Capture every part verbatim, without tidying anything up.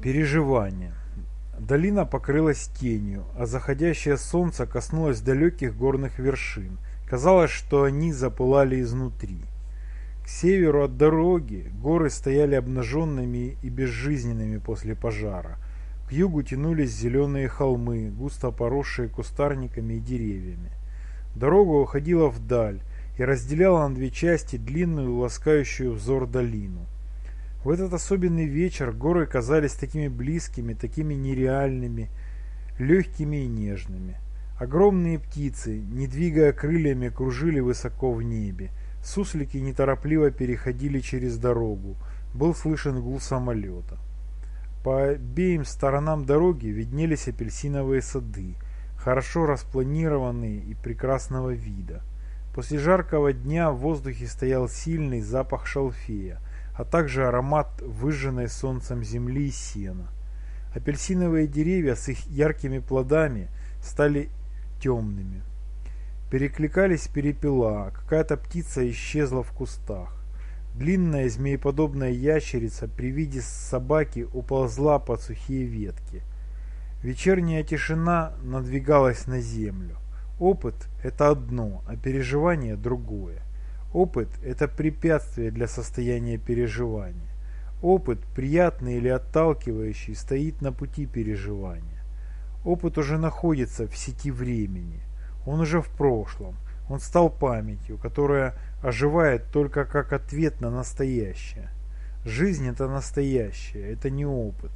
Переживание. Долина покрылась тенью, а заходящее солнце коснулось далеких горных вершин. Казалось, что они запылали изнутри. К северу от дороги горы стояли обнаженными и безжизненными после пожара. К югу тянулись зеленые холмы, густо поросшие кустарниками и деревьями. Дорога уходила вдаль и разделяла на две части длинную, ласкающую взор долину. В этот особенный вечер горы казались такими близкими, такими нереальными, легкими и нежными. Огромные птицы, не двигая крыльями, кружили высоко в небе. Суслики неторопливо переходили через дорогу. Был слышен гул самолета. По обеим сторонам дороги виднелись апельсиновые сады, хорошо распланированные и прекрасного вида. После жаркого дня в воздухе стоял сильный запах шалфея, а также аромат выжженной солнцем земли и сена. Апельсиновые деревья с их яркими плодами стали темными. Перекликались перепела, какая-то птица исчезла в кустах. Длинная змееподобная ящерица при виде собаки уползла под сухие ветки. Вечерняя тишина надвигалась на землю. Опыт – это одно, а переживание – другое. Опыт – это препятствие для состояния переживания. Опыт, приятный или отталкивающий, стоит на пути переживания. Опыт уже находится в сети времени. Он уже в прошлом. Он стал памятью, которая оживает только как ответ на настоящее. Жизнь – это настоящее, это не опыт.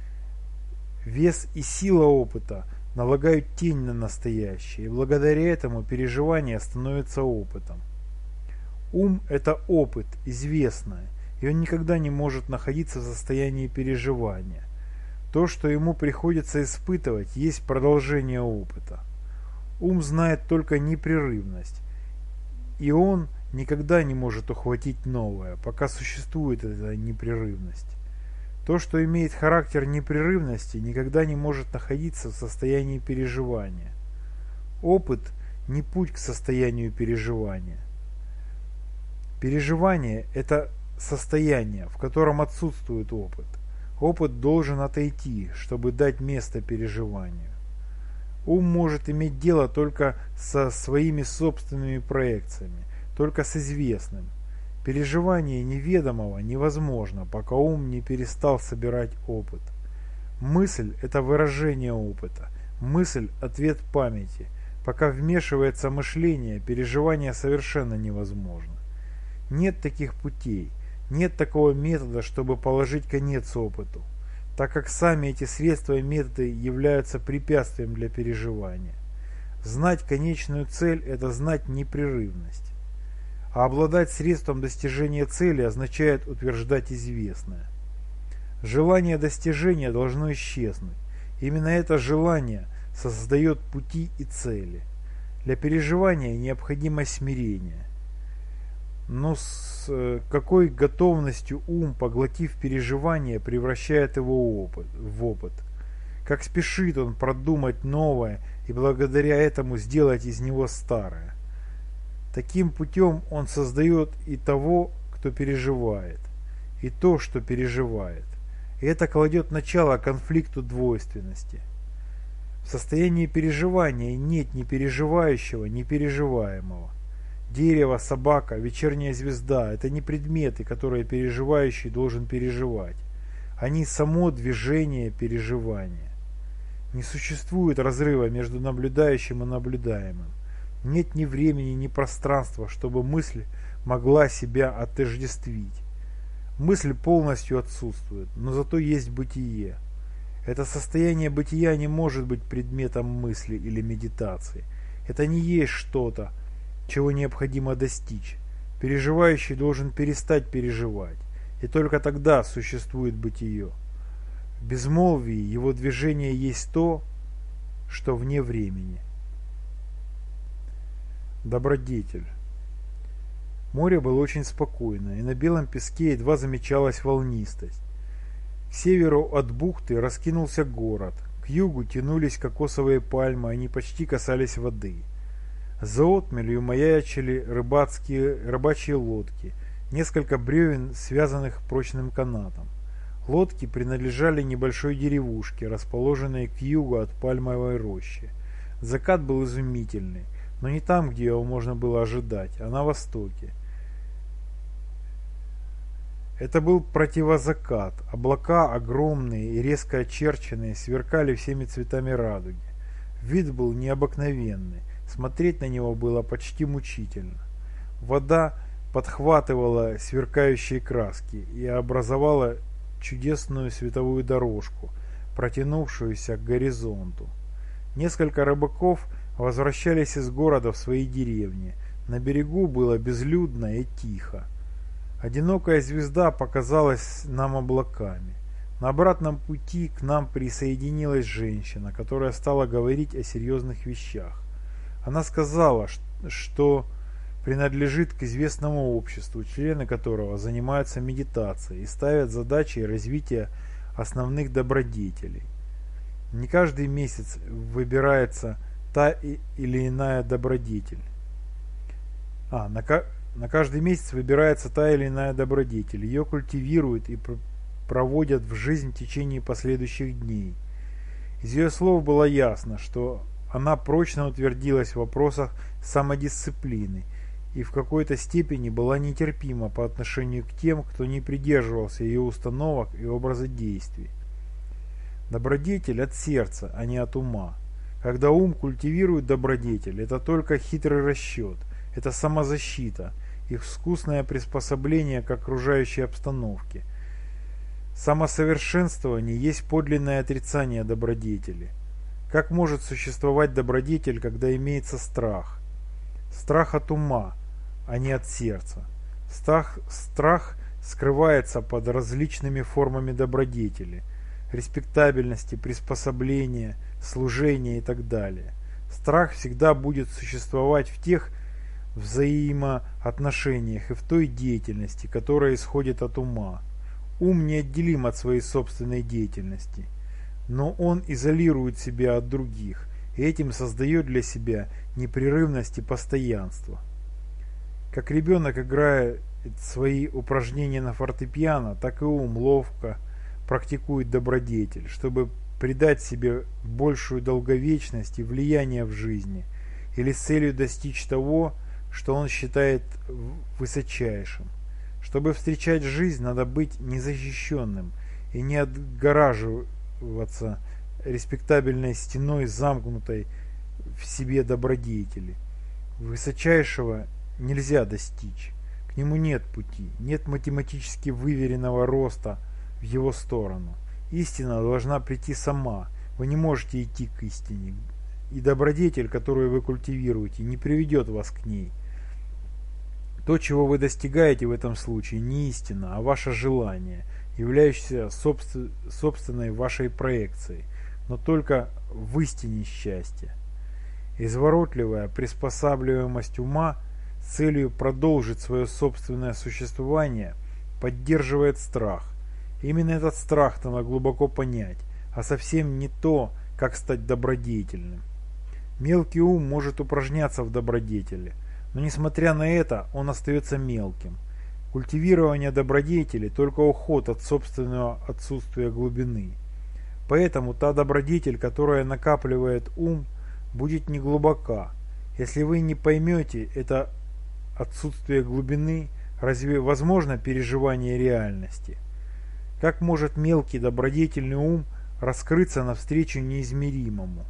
Вес и сила опыта налагают тень на настоящее, и благодаря этому переживание становится опытом. Ум – это опыт, известное, и он никогда не может находиться в состоянии переживания. То, что ему приходится испытывать, есть продолжение опыта. Ум знает только непрерывность, и он никогда не может ухватить новое, пока существует эта непрерывность. То, что имеет характер непрерывности, никогда не может находиться в состоянии переживания. Опыт – не путь к состоянию переживания. Переживание – это состояние, в котором отсутствует опыт. Опыт должен отойти, чтобы дать место переживанию. Ум может иметь дело только со своими собственными проекциями, только с известным. Переживание неведомого невозможно, пока ум не перестал собирать опыт. Мысль – это выражение опыта. Мысль – ответ памяти. Пока вмешивается мышление, переживание совершенно невозможно. Нет таких путей, нет такого метода, чтобы положить конец опыту, так как сами эти средства и методы являются препятствием для переживания. Знать конечную цель – это знать непрерывность. А обладать средством достижения цели означает утверждать известное. Желание достижения должно исчезнуть. Именно это желание создает пути и цели. Для переживания необходимо смирение. Но с какой готовностью ум, поглотив переживание, превращает его опыт, в опыт. Как спешит он продумать новое и благодаря этому сделать из него старое. Таким путем он создает и того, кто переживает, и то, что переживает. И это кладет начало конфликту двойственности. В состоянии переживания нет ни переживающего, ни переживаемого. Дерево, собака, вечерняя звезда – это не предметы, которые переживающий должен переживать. Они само движение переживания. Не существует разрыва между наблюдающим и наблюдаемым. Нет ни времени, ни пространства, чтобы мысль могла себя отождествить. Мысль полностью отсутствует, но зато есть бытие. Это состояние бытия не может быть предметом мысли или медитации. Это не есть что-то, чего необходимо достичь. Переживающий должен перестать переживать, и только тогда существует бытие. В безмолвии его движение есть то, что вне времени. Добродетель. Море было очень спокойно, и на белом песке едва замечалась волнистость. К северу от бухты раскинулся город, к югу тянулись кокосовые пальмы, они почти касались воды. За отмелью маячили рыбацкие, рыбачьи лодки, несколько бревен, связанных прочным канатом. Лодки принадлежали небольшой деревушке, расположенной к югу от пальмовой рощи. Закат был изумительный, но не там, где его можно было ожидать, а на востоке. Это был противозакат. Облака, огромные и резко очерченные, сверкали всеми цветами радуги. Вид был необыкновенный, смотреть на него было почти мучительно. Вода подхватывала сверкающие краски и образовала чудесную световую дорожку, протянувшуюся к горизонту. Несколько рыбаков возвращались из города в свои деревни. На берегу было безлюдно и тихо. Одинокая звезда показалась нам облаками. На обратном пути к нам присоединилась женщина, которая стала говорить о серьезных вещах. Она сказала, что принадлежит к известному обществу, члены которого занимаются медитацией и ставят задачей развития основных добродетелей. Не каждый месяц выбирается та или иная добродетель. А, на, на каждый месяц выбирается та или иная добродетель. Ее культивируют и проводят в жизнь в течение последующих дней. Из ее слов было ясно, что она прочно утвердилась в вопросах самодисциплины и в какой-то степени была нетерпима по отношению к тем, кто не придерживался ее установок и образа действий. Добродетель от сердца, а не от ума. Когда ум культивирует добродетель, это только хитрый расчет, это самозащита, их искусное приспособление к окружающей обстановке. Самосовершенствование есть подлинное отрицание добродетели. Как может существовать добродетель, когда имеется страх? Страх от ума, а не от сердца. Страх, страх скрывается под различными формами добродетели, респектабельности, приспособления, служения и так далее. Страх всегда будет существовать в тех взаимоотношениях и в той деятельности, которая исходит от ума. Ум неотделим от своей собственной деятельности, но он изолирует себя от других и этим создает для себя непрерывность и постоянство. Как ребенок играет свои упражнения на фортепиано, так и ум ловко практикует добродетель, чтобы придать себе большую долговечность и влияние в жизни, или с целью достичь того, что он считает высочайшим. Чтобы встречать жизнь, надо быть незащищенным и не отгораживаться респектабельной стеной, замкнутой в себе добродетели. Высочайшего нельзя достичь, к нему нет пути, нет математически выверенного роста в его сторону. Истина должна прийти сама, вы не можете идти к истине, и добродетель, которую вы культивируете, не приведет вас к ней. То, чего вы достигаете в этом случае, не истина, а ваше желание, являющееся собственной вашей проекцией, но только в истине счастья. Изворотливая приспосабливаемость ума с целью продолжить свое собственное существование поддерживает страх. Именно этот страх надо глубоко понять, а совсем не то, как стать добродетельным. Мелкий ум может упражняться в добродетели, но несмотря на это, он остается мелким. Культивирование добродетели – только уход от собственного отсутствия глубины. Поэтому та добродетель, которая накапливает ум, будет неглубока. Если вы не поймете это отсутствие глубины, разве возможно переживание реальности? Как может мелкий добродетельный ум раскрыться навстречу неизмеримому?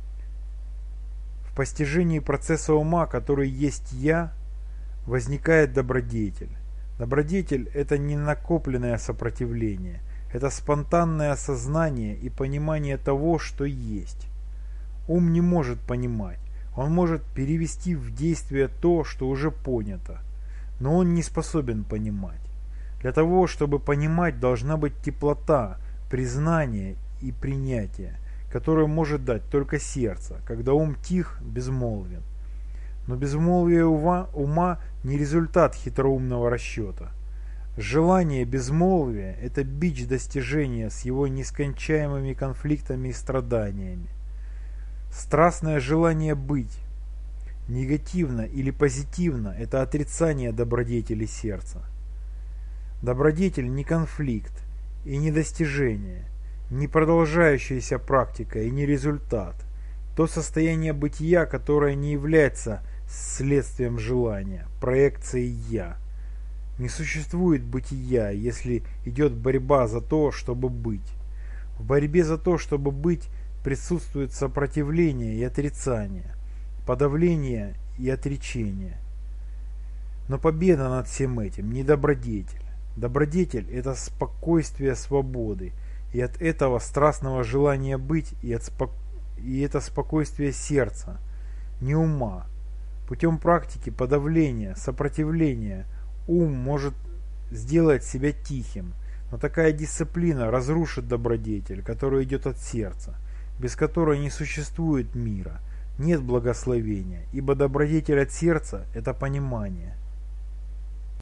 В постижении процесса ума, который есть «я», возникает добродетель. Добродетель – это не накопленное сопротивление, это спонтанное осознание и понимание того, что есть. Ум не может понимать, он может перевести в действие то, что уже понято, но он не способен понимать. Для того, чтобы понимать, должна быть теплота, признание и принятие, которое может дать только сердце, когда ум тих, безмолвен. Но безмолвие ума, ума не результат хитроумного расчета. Желание безмолвия – это бич достижения с его нескончаемыми конфликтами и страданиями. Страстное желание быть, негативно или позитивно – это отрицание добродетели сердца. Добродетель не конфликт и не достижение, не продолжающаяся практика и не результат. То состояние бытия, которое не является следствием желания, проекцией «я». Не существует бытия, если идет борьба за то, чтобы быть. В борьбе за то, чтобы быть, присутствует сопротивление и отрицание, подавление и отречение. Но победа над всем этим не добродетель. Добродетель – это спокойствие свободы, и от этого страстного желания быть, и, от спок... и это спокойствие сердца, не ума. Путем практики подавления, сопротивления ум может сделать себя тихим, но такая дисциплина разрушит добродетель, которая идет от сердца, без которой не существует мира, нет благословения, ибо добродетель от сердца – это понимание.